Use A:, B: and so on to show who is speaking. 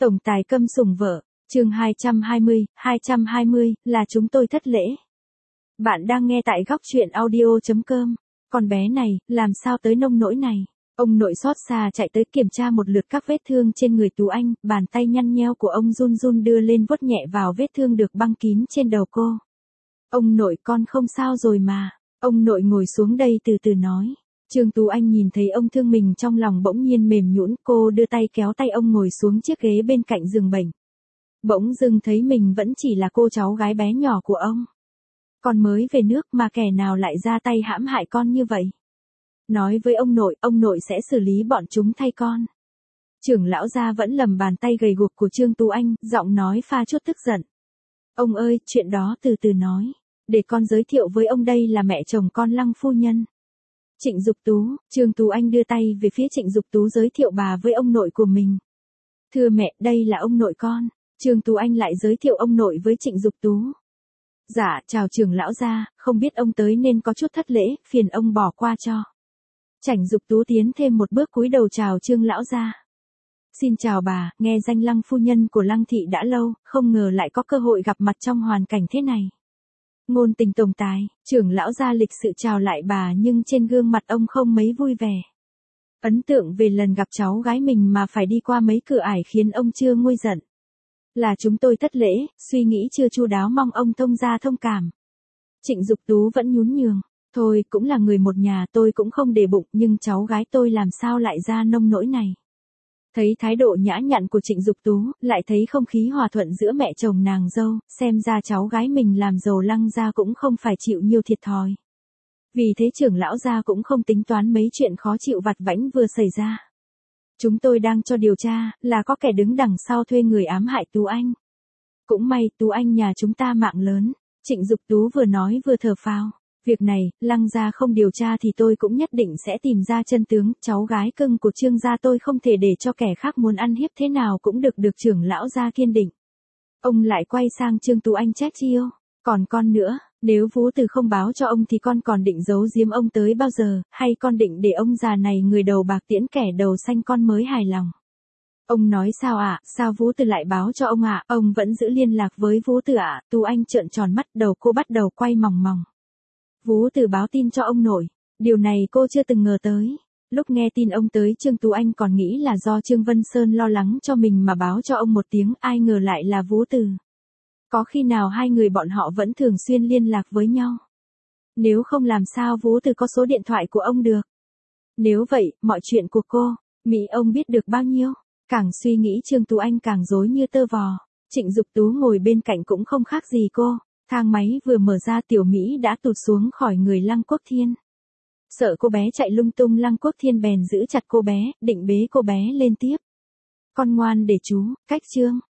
A: Tổng tài câm sủng vợ, chương 220, là chúng tôi thất lễ. Bạn đang nghe tại góc truyện audio.com. Con bé này, làm sao tới nông nỗi này? Ông nội xót xa chạy tới kiểm tra một lượt các vết thương trên người Tú Anh, bàn tay nhăn nheo của ông run run đưa lên vuốt nhẹ vào vết thương được băng kín trên đầu cô. Ông nội, con không sao rồi mà. Ông nội ngồi xuống đây từ từ nói. Trương Tú Anh nhìn thấy ông thương mình trong lòng bỗng nhiên mềm nhũn, cô đưa tay kéo tay ông ngồi xuống chiếc ghế bên cạnh giường bệnh. Bỗng dưng thấy mình vẫn chỉ là cô cháu gái bé nhỏ của ông. Con mới về nước mà kẻ nào lại ra tay hãm hại con như vậy? Nói với ông nội sẽ xử lý bọn chúng thay con. Trưởng lão gia vẫn lầm bàn tay gầy guộc của Trương Tú Anh, giọng nói pha chút tức giận. Ông ơi, chuyện đó từ từ nói. Để con giới thiệu với ông, đây là mẹ chồng con, Lăng phu nhân. Trịnh Dục Tú. Trương Tú Anh đưa tay về phía Trịnh Dục Tú giới thiệu bà với ông nội của mình. Thưa mẹ, đây là ông nội con. Trương Tú Anh lại giới thiệu ông nội với Trịnh Dục Tú. Dạ, chào trưởng lão gia, không biết ông tới nên có chút thất lễ, phiền ông bỏ qua cho. Trịnh Dục Tú tiến thêm một bước cúi đầu chào Trương lão gia. Xin chào bà, nghe danh Lăng phu nhân của Lăng thị đã lâu, không ngờ lại có cơ hội gặp mặt trong hoàn cảnh thế này. Ngôn tình tổng tài, trưởng lão gia lịch sự chào lại bà, nhưng trên gương mặt ông không mấy vui vẻ. Ấn tượng về lần gặp cháu gái mình mà phải đi qua mấy cửa ải khiến ông chưa nguôi giận. Là chúng tôi thất lễ, suy nghĩ chưa chu đáo, mong ông thông gia thông cảm. Trịnh Dục Tú vẫn nhún nhường. Thôi, cũng là người một nhà, tôi cũng không để bụng, nhưng cháu gái tôi làm sao lại ra nông nỗi này. Thấy thái độ nhã nhặn của Trịnh Dục Tú, lại thấy không khí hòa thuận giữa mẹ chồng nàng dâu, xem ra cháu gái mình làm giàu Lăng gia cũng không phải chịu nhiều thiệt thòi. Vì thế trưởng lão gia cũng không tính toán mấy chuyện khó chịu vặt vãnh vừa xảy ra. Chúng tôi đang cho điều tra, là có kẻ đứng đằng sau thuê người ám hại Tú Anh. Cũng may, Tú Anh nhà chúng ta mạng lớn. Trịnh Dục Tú vừa nói vừa thở phào. Việc này, Lăng gia không điều tra thì tôi cũng nhất định sẽ tìm ra chân tướng, cháu gái cưng của Trương gia tôi không thể để cho kẻ khác muốn ăn hiếp, thế nào cũng được trưởng lão gia kiên định. Ông lại quay sang Trương Tú Anh trách chiêu. Còn con nữa, nếu Vũ Từ không báo cho ông thì con còn định giấu giếm ông tới bao giờ, hay con định để ông già này người đầu bạc tiễn kẻ đầu xanh con mới hài lòng? Ông nói sao ạ? Sao Vũ Từ lại báo cho ông ạ? Ông vẫn giữ liên lạc với Vũ Từ ạ? Tú Anh trợn tròn mắt, đầu cô bắt đầu quay mòng mòng. Vũ Từ báo tin cho ông nội. Điều này cô chưa từng ngờ tới. Lúc nghe tin ông tới, Trương Tú Anh còn nghĩ là do Trương Vân Sơn lo lắng cho mình mà báo cho ông một tiếng, ai ngờ lại là Vũ Từ. Có khi nào hai người bọn họ vẫn thường xuyên liên lạc với nhau? Nếu không làm sao Vũ Từ có số điện thoại của ông được? Nếu vậy, mọi chuyện của cô, Mỹ ông biết được bao nhiêu? Càng suy nghĩ Trương Tú Anh càng rối như tơ vò. Trịnh Dục Tú ngồi bên cạnh cũng không khác gì cô. Thang máy vừa mở ra, Tiểu Mỹ đã tụt xuống khỏi người Lăng Quốc Thiên. Sợ cô bé chạy lung tung, Lăng Quốc Thiên bèn giữ chặt cô bé, định bế cô bé lên tiếp. Con ngoan để chú, cách Trương.